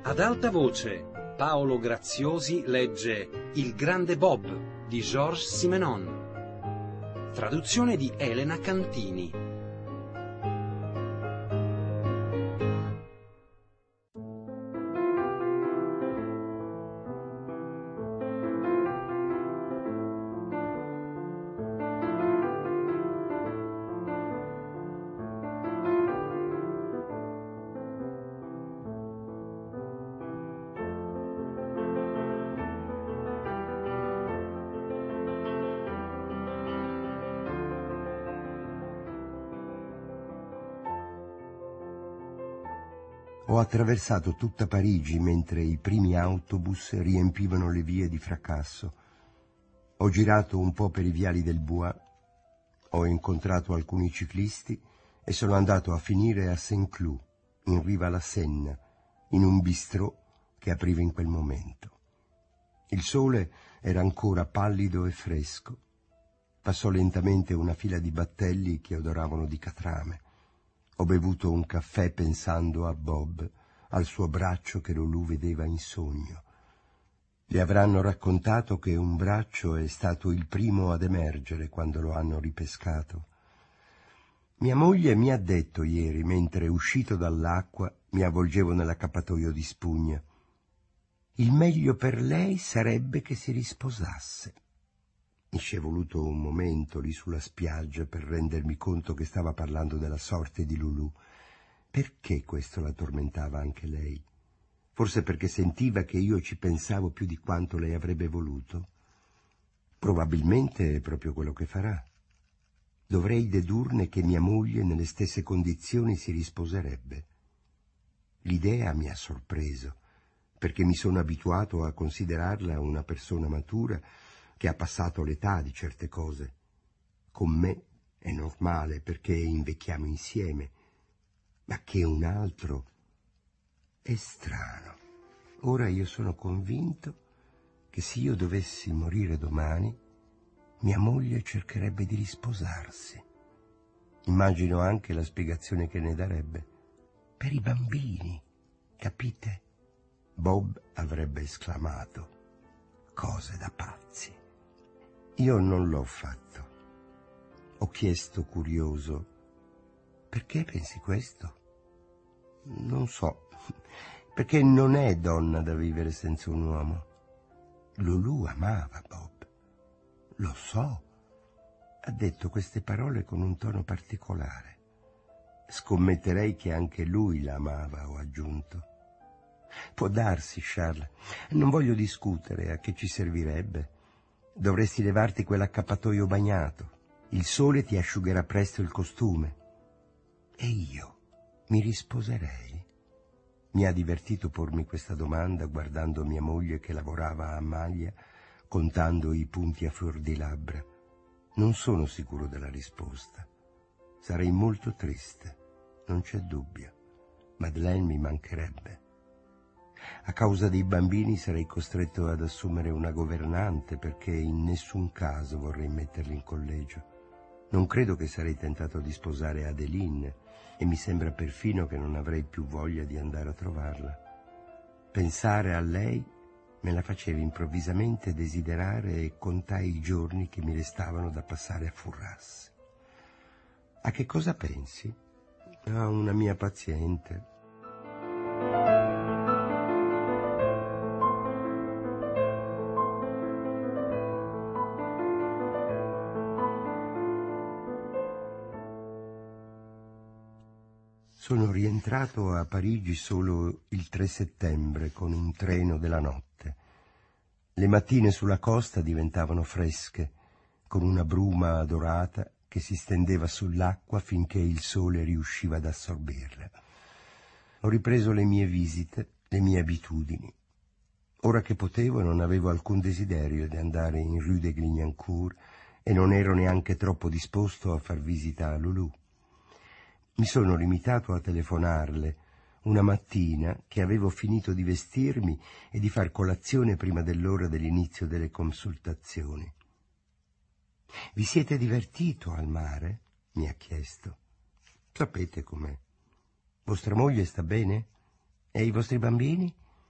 Ad alta voce, Paolo Graziosi legge Il grande Bob di Georges Simenon. Traduzione di Elena Cantini. Ho attraversato tutta Parigi mentre i primi autobus riempivano le vie di fracasso. Ho girato un po' per i viali del Bois, ho incontrato alcuni ciclisti e sono andato a finire a Saint-Cloud, in riva alla Senna, in un bistrò che apriva in quel momento. Il sole era ancora pallido e fresco. Passò lentamente una fila di battelli che odoravano di catrame. Ho bevuto un caffè pensando a Bob, al suo braccio che Lulù vedeva in sogno. Le avranno raccontato che un braccio è stato il primo ad emergere quando lo hanno ripescato. Mia moglie mi ha detto ieri, mentre uscito dall'acqua mi avvolgevo nell'accappatoio di spugna: il meglio per lei sarebbe che si risposasse. Mi ci è voluto un momento lì sulla spiaggia per rendermi conto che stava parlando della sorte di Lulù. Perché questo la tormentava anche lei? Forse perché sentiva che io ci pensavo più di quanto lei avrebbe voluto? Probabilmente è proprio quello che farà. Dovrei dedurne che mia moglie nelle stesse condizioni si risposerebbe. L'idea mi ha sorpreso, perché mi sono abituato a considerarla una persona matura che ha passato l'età di certe cose. Con me è normale perché invecchiamo insieme, ma che un altro è strano. Ora io sono convinto che se io dovessi morire domani, mia moglie cercherebbe di risposarsi. Immagino anche la spiegazione che ne darebbe. Per i bambini, capite? Bob avrebbe esclamato: cose da pazzi. Io non l'ho fatto. Ho chiesto curioso: perché pensi questo? Non so, perché non è donna da vivere senza un uomo. Lulù amava Bob, lo so. Ha detto queste parole con un tono particolare. Scommetterei che anche lui la amava, ho aggiunto. Può darsi, Charles, non voglio discutere, a che ci servirebbe? Dovresti levarti quell'accappatoio bagnato. Il sole ti asciugherà presto il costume. E io mi risposerei? Mi ha divertito pormi questa domanda guardando mia moglie che lavorava a maglia, contando i punti a fior di labbra. Non sono sicuro della risposta. Sarei molto triste, non c'è dubbio. Madeleine mi mancherebbe. A causa dei bambini sarei costretto ad assumere una governante perché in nessun caso vorrei metterli in collegio. Non credo che sarei tentato di sposare Adeline e mi sembra perfino che non avrei più voglia di andare a trovarla. Pensare a lei me la faceva improvvisamente desiderare e contai i giorni che mi restavano da passare a Furras. A che cosa pensi? A una mia paziente. Sono rientrato a Parigi solo il 3 settembre con un treno della notte. Le mattine sulla costa diventavano fresche, con una bruma dorata che si stendeva sull'acqua finché il sole riusciva ad assorbirla. Ho ripreso le mie visite, le mie abitudini. Ora che potevo non avevo alcun desiderio di andare in Rue de Clignancourt e non ero neanche troppo disposto a far visita a Lulù. Mi sono limitato a telefonarle una mattina che avevo finito di vestirmi e di far colazione prima dell'ora dell'inizio delle consultazioni. «Vi siete divertito al mare?» mi ha chiesto. «Sapete com'è. Vostra moglie sta bene? E i vostri bambini?»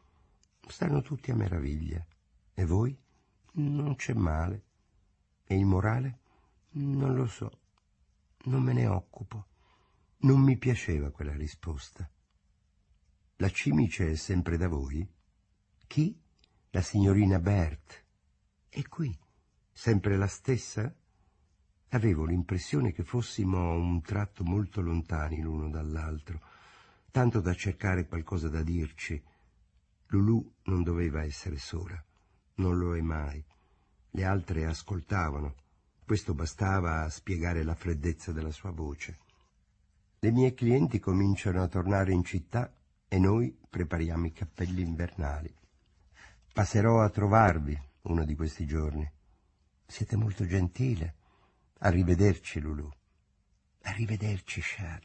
Stanno tutti a meraviglia. E voi? Non c'è male. E il morale? Non lo so. Non me ne occupo. Non mi piaceva quella risposta. La cimice è sempre da voi? Chi? La signorina Berthe. E qui? Sempre la stessa? Avevo l'impressione che fossimo a un tratto molto lontani l'uno dall'altro, tanto da cercare qualcosa da dirci. Lulù non doveva essere sola, non lo è mai. Le altre ascoltavano. Questo bastava a spiegare la freddezza della sua voce. Le mie clienti cominciano a tornare in città e noi prepariamo i cappelli invernali. Passerò a trovarvi uno di questi giorni. Siete molto gentile. Arrivederci, Lulù. Arrivederci, Charles.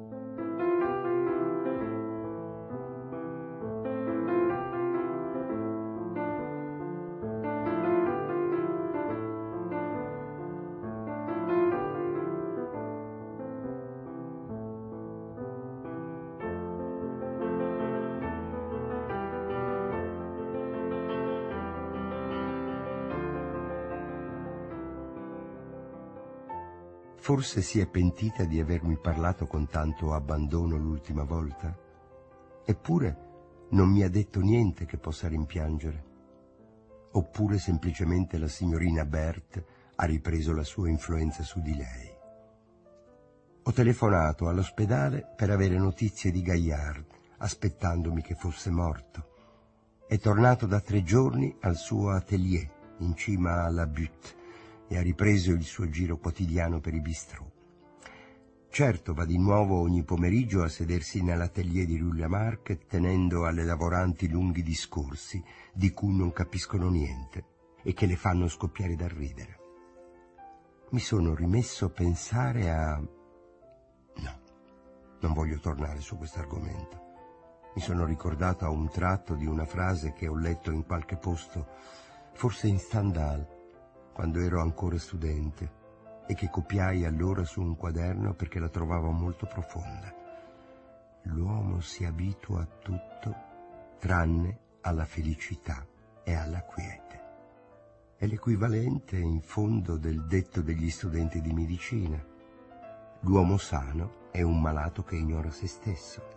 Forse si è pentita di avermi parlato con tanto abbandono l'ultima volta? Eppure non mi ha detto niente che possa rimpiangere. Oppure semplicemente la signorina Berthe ha ripreso la sua influenza su di lei. Ho telefonato all'ospedale per avere notizie di Gaillard, aspettandomi che fosse morto. È tornato da 3 giorni al suo atelier, in cima alla Butte, e ha ripreso il suo giro quotidiano per i bistrò. Certo, va di nuovo ogni pomeriggio a sedersi nell'atelier di Rue Lamarck, tenendo alle lavoranti lunghi discorsi di cui non capiscono niente e che le fanno scoppiare da ridere. Mi sono rimesso a pensare a... No, non voglio tornare su questo argomento. Mi sono ricordato a un tratto di una frase che ho letto in qualche posto, forse in Stendhal, quando ero ancora studente, e che copiai allora su un quaderno perché la trovavo molto profonda. L'uomo si abitua a tutto tranne alla felicità e alla quiete. È l'equivalente, in fondo, del detto degli studenti di medicina. L'uomo sano è un malato che ignora se stesso.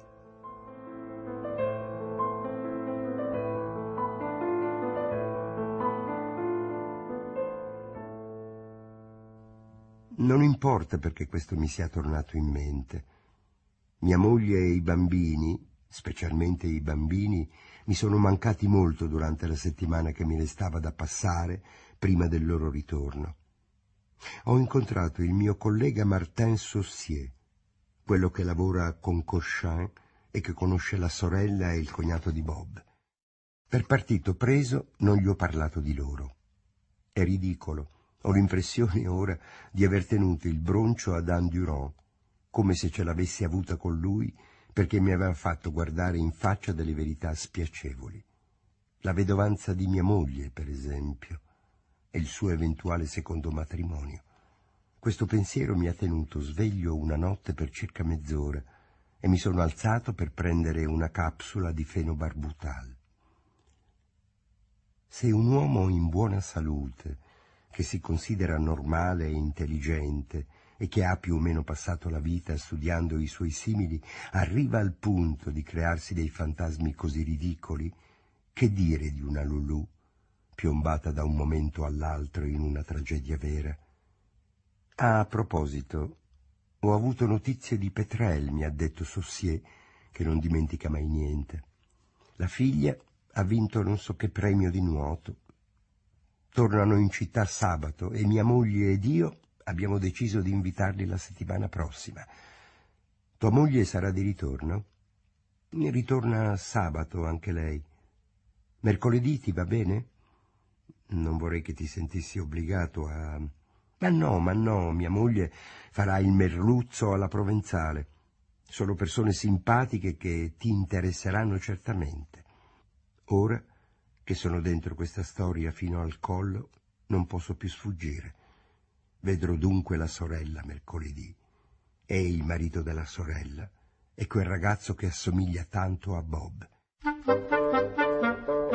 Non importa perché questo mi sia tornato in mente. Mia moglie e i bambini, specialmente i bambini, mi sono mancati molto durante la settimana che mi restava da passare prima del loro ritorno. Ho incontrato il mio collega Martin Saucier, quello che lavora con Cochin e che conosce la sorella e il cognato di Bob. Per partito preso non gli ho parlato di loro. È ridicolo. Ho l'impressione ora di aver tenuto il broncio ad Anne Durand, come se ce l'avessi avuta con lui perché mi aveva fatto guardare in faccia delle verità spiacevoli. La vedovanza di mia moglie, per esempio, e il suo eventuale secondo matrimonio. Questo pensiero mi ha tenuto sveglio una notte per circa mezz'ora e mi sono alzato per prendere una capsula di fenobarbital. Se un uomo in buona salute, che si considera normale e intelligente e che ha più o meno passato la vita studiando i suoi simili, arriva al punto di crearsi dei fantasmi così ridicoli, che dire di una Lulù, piombata da un momento all'altro in una tragedia vera? A proposito, ho avuto notizie di Pétrelle, mi ha detto Saucier, che non dimentica mai niente. La figlia ha vinto non so che premio di nuoto. Tornano in città sabato e mia moglie ed io abbiamo deciso di invitarli la settimana prossima. Tua moglie sarà di ritorno? Ritorna sabato anche lei. Mercoledì ti va bene? Non vorrei che ti sentissi obbligato a... Ma no, mia moglie farà il merluzzo alla provenzale. Sono persone simpatiche che ti interesseranno certamente. Ora che sono dentro questa storia fino al collo, non posso più sfuggire. Vedrò dunque la sorella mercoledì. E il marito della sorella è quel ragazzo che assomiglia tanto a Bob.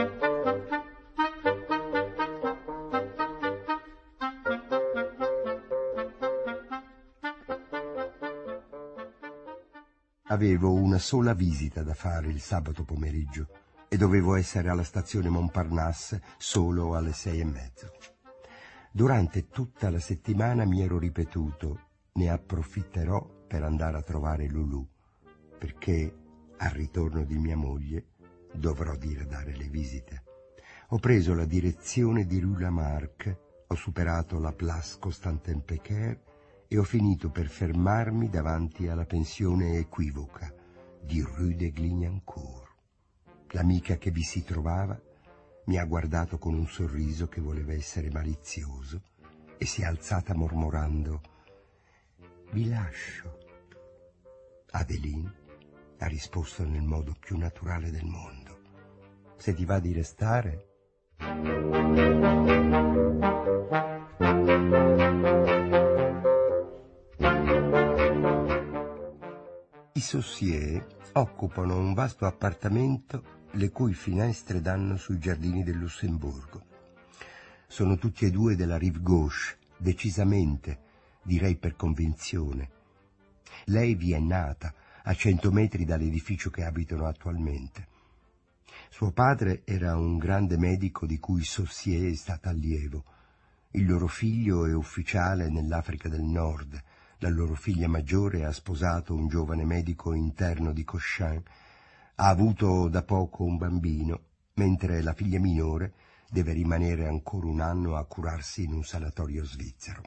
Avevo una sola visita da fare il sabato pomeriggio e dovevo essere alla stazione Montparnasse solo alle 6:30. Durante tutta la settimana mi ero ripetuto: ne approfitterò per andare a trovare Lulù, perché al ritorno di mia moglie dovrò diradare le visite. Ho preso la direzione di Rue Lamarck, ho superato la Place Constantin-Pécaire e ho finito per fermarmi davanti alla pensione equivoca di Rue de Clignancourt. L'amica che vi si trovava mi ha guardato con un sorriso che voleva essere malizioso e si è alzata mormorando: «Vi lascio». Adeline ha risposto nel modo più naturale del mondo: «Se ti va di restare». I Saussier occupano un vasto appartamento le cui finestre danno sui giardini del Lussemburgo. Sono tutti e due della rive gauche, decisamente, direi per convinzione. Lei vi è nata, a 100 metri dall'edificio che abitano attualmente. Suo padre era un grande medico di cui Saussier è stata allievo. Il loro figlio è ufficiale nell'Africa del Nord. La loro figlia maggiore ha sposato un giovane medico interno di Cochin. Ha avuto da poco un bambino, mentre la figlia minore deve rimanere ancora un anno a curarsi in un sanatorio svizzero.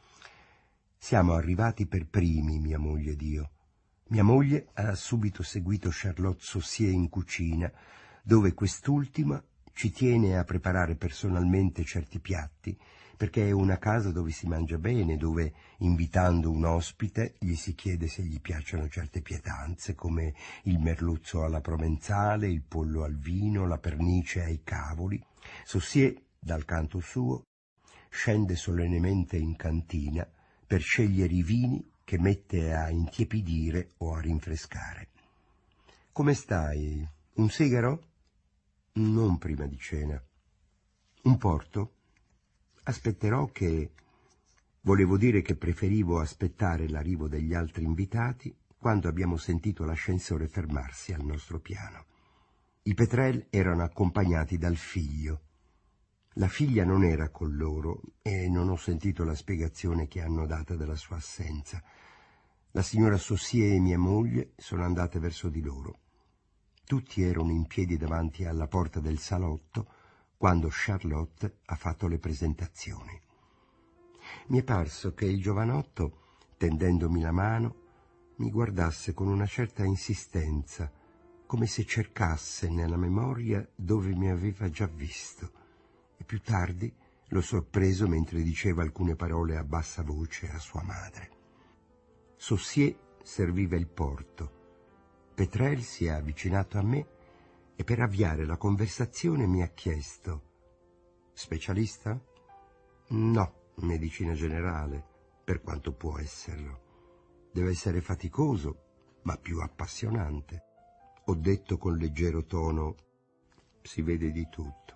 Siamo arrivati per primi, mia moglie ed io. Mia moglie ha subito seguito Charlotte Saussier in cucina, dove quest'ultima ci tiene a preparare personalmente certi piatti, perché è una casa dove si mangia bene, dove, invitando un ospite, gli si chiede se gli piacciono certe pietanze, come il merluzzo alla provenzale, il pollo al vino, la pernice ai cavoli. Saussier, dal canto suo, scende solennemente in cantina per scegliere i vini che mette a intiepidire o a rinfrescare. «Come stai? Un sigaro?» «Non prima di cena». «Un porto?» «Aspetterò che...» Volevo dire che preferivo aspettare l'arrivo degli altri invitati quando abbiamo sentito l'ascensore fermarsi al nostro piano. I Petrel erano accompagnati dal figlio. La figlia non era con loro e non ho sentito la spiegazione che hanno data della sua assenza. La signora Saussier e mia moglie sono andate verso di loro. Tutti erano in piedi davanti alla porta del salotto quando Charlotte ha fatto le presentazioni. Mi è parso che il giovanotto, tendendomi la mano, mi guardasse con una certa insistenza, come se cercasse nella memoria dove mi aveva già visto, e più tardi l'ho sorpreso mentre diceva alcune parole a bassa voce a sua madre. Saussier serviva il porto. Petrel si è avvicinato a me e per avviare la conversazione mi ha chiesto: «Specialista?» «No, medicina generale, per quanto può esserlo. Deve essere faticoso, ma più appassionante». Ho detto con leggero tono: «Si vede di tutto».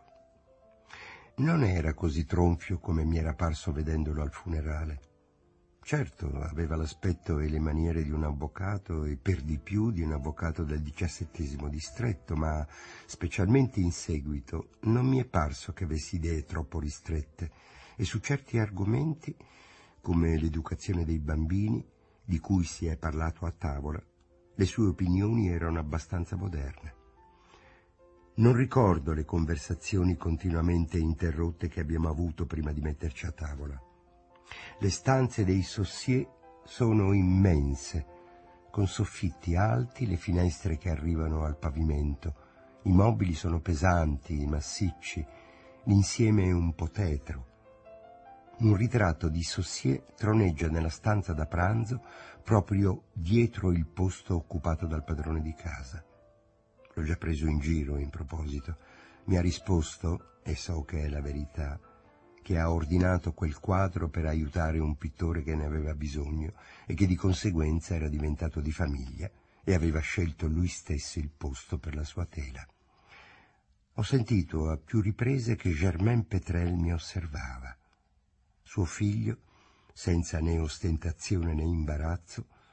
Non era così tronfio come mi era parso vedendolo al funerale. Certo, aveva l'aspetto e le maniere di un avvocato e per di più di un avvocato del 17° distretto, ma specialmente in seguito non mi è parso che avesse idee troppo ristrette e su certi argomenti, come l'educazione dei bambini, di cui si è parlato a tavola, le sue opinioni erano abbastanza moderne. Non ricordo le conversazioni continuamente interrotte che abbiamo avuto prima di metterci a tavola. Le stanze dei Saussier sono immense, con soffitti alti, le finestre che arrivano al pavimento. I mobili sono pesanti, massicci, l'insieme è un po' tetro. Un ritratto di Saussier troneggia nella stanza da pranzo proprio dietro il posto occupato dal padrone di casa. L'ho già preso in giro in proposito. Mi ha risposto, e so che è la verità, che ha ordinato quel quadro per aiutare un pittore che ne aveva bisogno e che di conseguenza era diventato di famiglia e aveva scelto lui stesso il posto per la sua tela. Ho sentito a più riprese che Germain Petrel mi osservava. Suo figlio, senza né ostentazione né imbarazzo,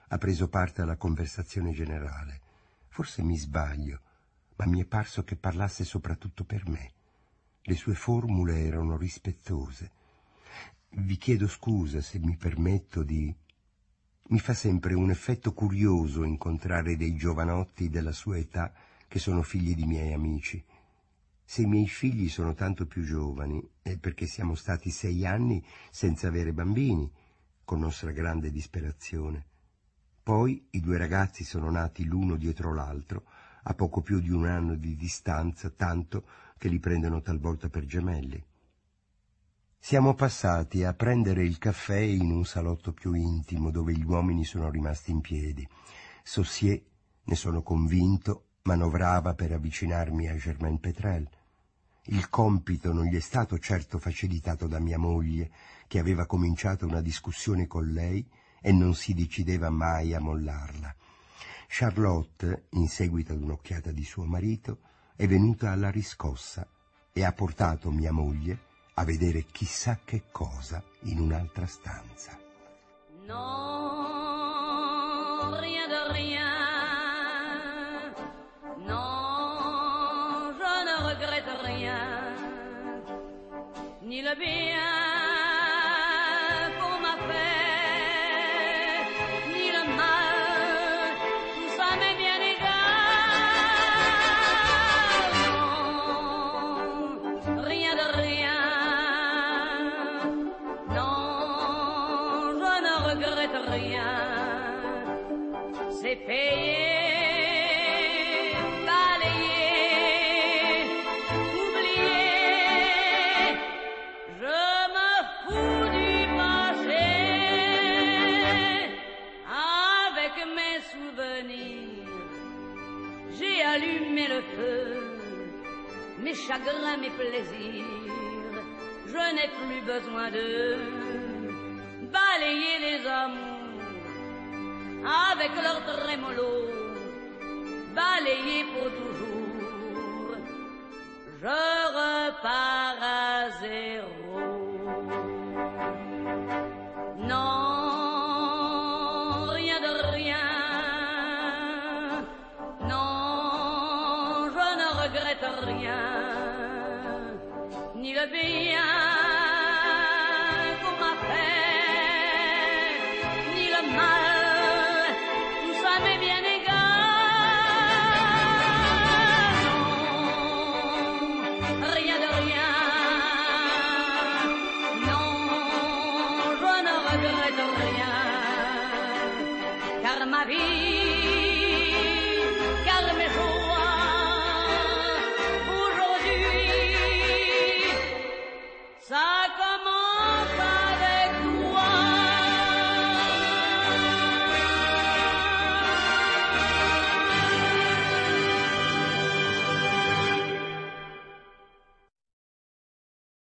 ha preso parte alla conversazione generale. Forse mi sbaglio, ma mi è parso che parlasse soprattutto per me. Le sue formule erano rispettose. Vi chiedo scusa se mi permetto di... Mi fa sempre un effetto curioso incontrare dei giovanotti della sua età che sono figli di miei amici. Se i miei figli sono tanto più giovani è perché siamo stati 6 anni senza avere bambini, con nostra grande disperazione. Poi i 2 ragazzi sono nati l'uno dietro l'altro, a poco più di 1 anno di distanza, tanto che li prendono talvolta per gemelli. Siamo passati a prendere il caffè in un salotto più intimo, dove gli uomini sono rimasti in piedi. Saussure, ne sono convinto, manovrava per avvicinarmi a Germaine Pétrel. Il compito non gli è stato certo facilitato da mia moglie, che aveva cominciato una discussione con lei e non si decideva mai a mollarla. Charlotte, in seguito ad un'occhiata di suo marito, è venuta alla riscossa e ha portato mia moglie a vedere chissà che cosa in un'altra stanza. Non, rien de rien. Non, je ne regrette rien. Ni le bien qu'on m'a fait, ni le mal, tout ça m'est bien égal. Non, rien de rien. Non, je ne regrette rien. C'est payé. Mes chagrins, mes plaisirs, je n'ai plus besoin de balayer les amours avec leur trémolo, balayer pour toujours. Je repars à zéro. Non, rien de rien. Non, je ne regrette rien. Ni le bien qu'on m'a fait, ni le mal, tout ça m'est bien égal. Non, rien de rien. Non, je ne regrette rien, car ma vie